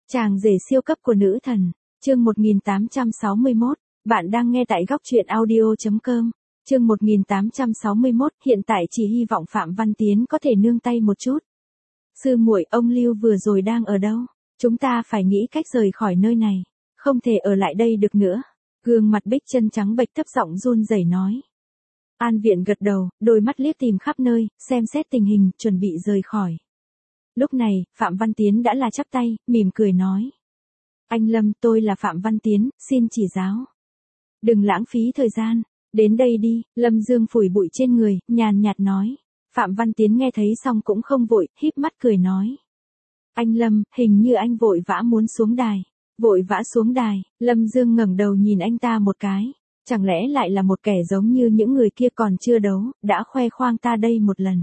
Chàng rể siêu cấp của nữ thần, chương 1861, bạn đang nghe tại góc truyện audio.com, chương 1861, hiện tại chỉ hy vọng Phạm Văn Tiến có thể nương tay một chút. Sư muội, ông Lưu vừa rồi đang ở đâu? Chúng ta phải nghĩ cách rời khỏi nơi này, không thể ở lại đây được nữa. Gương mặt Bích Chân trắng bệch thấp giọng run rẩy nói. An Viện gật đầu, đôi mắt liếc tìm khắp nơi, xem xét tình hình, chuẩn bị rời khỏi. Lúc này, Phạm Văn Tiến đã là chắp tay, mỉm cười nói. Anh Lâm, tôi là Phạm Văn Tiến, xin chỉ giáo. Đừng lãng phí thời gian, đến đây đi. Lâm Dương phủi bụi trên người, nhàn nhạt nói. Phạm Văn Tiến nghe thấy xong cũng không vội, híp mắt cười nói. Anh Lâm, hình như anh vội vã muốn xuống đài. Vội vã xuống đài, Lâm Dương ngẩng đầu nhìn anh ta một cái. Chẳng lẽ lại là một kẻ giống như những người kia còn chưa đấu, đã khoe khoang ta đây một lần.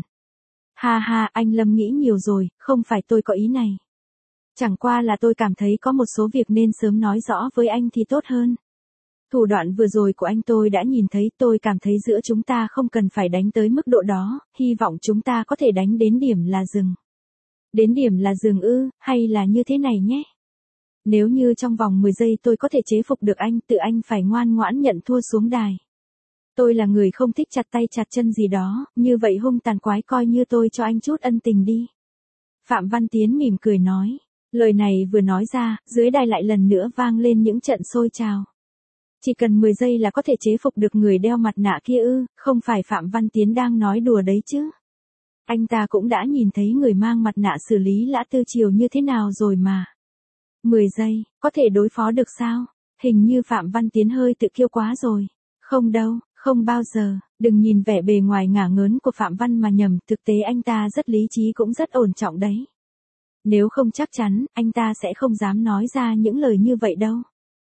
Ha ha, anh Lâm nghĩ nhiều rồi, không phải tôi có ý này. Chẳng qua là tôi cảm thấy có một số việc nên sớm nói rõ với anh thì tốt hơn. Thủ đoạn vừa rồi của anh tôi đã nhìn thấy, tôi cảm thấy giữa chúng ta không cần phải đánh tới mức độ đó, hy vọng chúng ta có thể đánh đến điểm là dừng. Đến điểm là dừng ư, hay là như thế này nhé. Nếu như trong vòng 10 giây tôi có thể chế phục được anh, tự anh phải ngoan ngoãn nhận thua xuống đài. Tôi là người không thích chặt tay chặt chân gì đó, như vậy hung tàn quái coi như tôi cho anh chút ân tình đi. Phạm Văn Tiến mỉm cười nói. Lời này vừa nói ra, dưới đài lại lần nữa vang lên những trận sôi trào. Chỉ cần 10 giây là có thể chế phục được người đeo mặt nạ kia ư, không phải Phạm Văn Tiến đang nói đùa đấy chứ. Anh ta cũng đã nhìn thấy người mang mặt nạ xử lý Lã Tư Triều như thế nào rồi mà. 10 giây, có thể đối phó được sao? Hình như Phạm Văn Tiến hơi tự kiêu quá rồi. Không đâu, không bao giờ, đừng nhìn vẻ bề ngoài ngả ngớn của Phạm Văn mà nhầm, thực tế anh ta rất lý trí cũng rất ổn trọng đấy. Nếu không chắc chắn, anh ta sẽ không dám nói ra những lời như vậy đâu.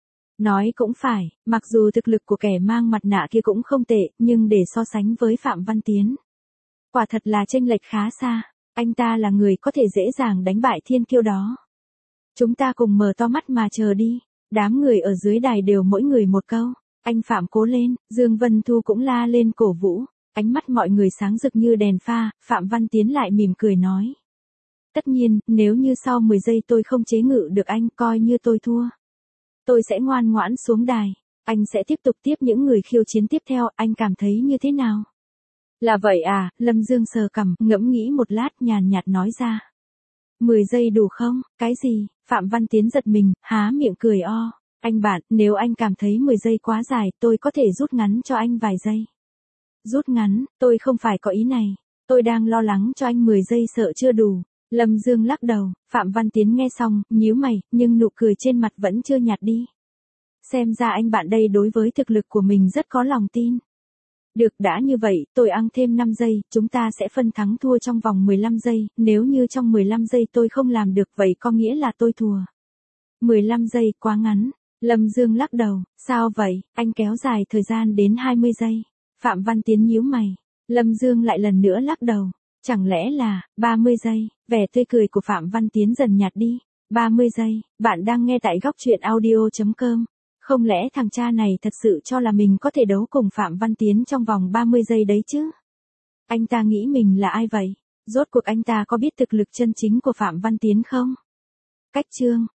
Nói cũng phải, mặc dù thực lực của kẻ mang mặt nạ kia cũng không tệ, nhưng để so sánh với Phạm Văn Tiến, quả thật là chênh lệch khá xa, anh ta là người có thể dễ dàng đánh bại thiên kiêu đó. Chúng ta cùng mở to mắt mà chờ đi, đám người ở dưới đài đều mỗi người một câu, anh Phạm cố lên, Dương Vân Thu cũng la lên cổ vũ, ánh mắt mọi người sáng rực như đèn pha, Phạm Văn Tiến lại mỉm cười nói. Tất nhiên, nếu như sau 10 giây tôi không chế ngự được anh, coi như tôi thua. Tôi sẽ ngoan ngoãn xuống đài, anh sẽ tiếp tục tiếp những người khiêu chiến tiếp theo, anh cảm thấy như thế nào? Là vậy à, Lâm Dương sờ cằm, ngẫm nghĩ một lát nhàn nhạt nói ra. 10 giây đủ không? Cái gì? Phạm Văn Tiến giật mình, há miệng cười o. Anh bạn, nếu anh cảm thấy 10 giây quá dài, tôi có thể rút ngắn cho anh vài giây. Rút ngắn, tôi không phải có ý này. Tôi đang lo lắng cho anh 10 giây sợ chưa đủ. Lâm Dương lắc đầu, Phạm Văn Tiến nghe xong, nhíu mày, nhưng nụ cười trên mặt vẫn chưa nhạt đi. Xem ra anh bạn đây đối với thực lực của mình rất có lòng tin. Được, đã như vậy, tôi ăn thêm 5 giây, chúng ta sẽ phân thắng thua trong vòng 15 giây, nếu như trong 15 giây tôi không làm được vậy có nghĩa là tôi thua. 15 giây quá ngắn, Lâm Dương lắc đầu, sao vậy, anh kéo dài thời gian đến 20 giây. Phạm Văn Tiến nhíu mày, Lâm Dương lại lần nữa lắc đầu. Chẳng lẽ là 30 giây, vẻ tươi cười của Phạm Văn Tiến dần nhạt đi. 30 giây, bạn đang nghe tại góc truyện audio.com. Không lẽ thằng cha này thật sự cho là mình có thể đấu cùng Phạm Văn Tiến trong vòng 30 giây đấy chứ? Anh ta nghĩ mình là ai vậy? Rốt cuộc anh ta có biết thực lực chân chính của Phạm Văn Tiến không? Cách chương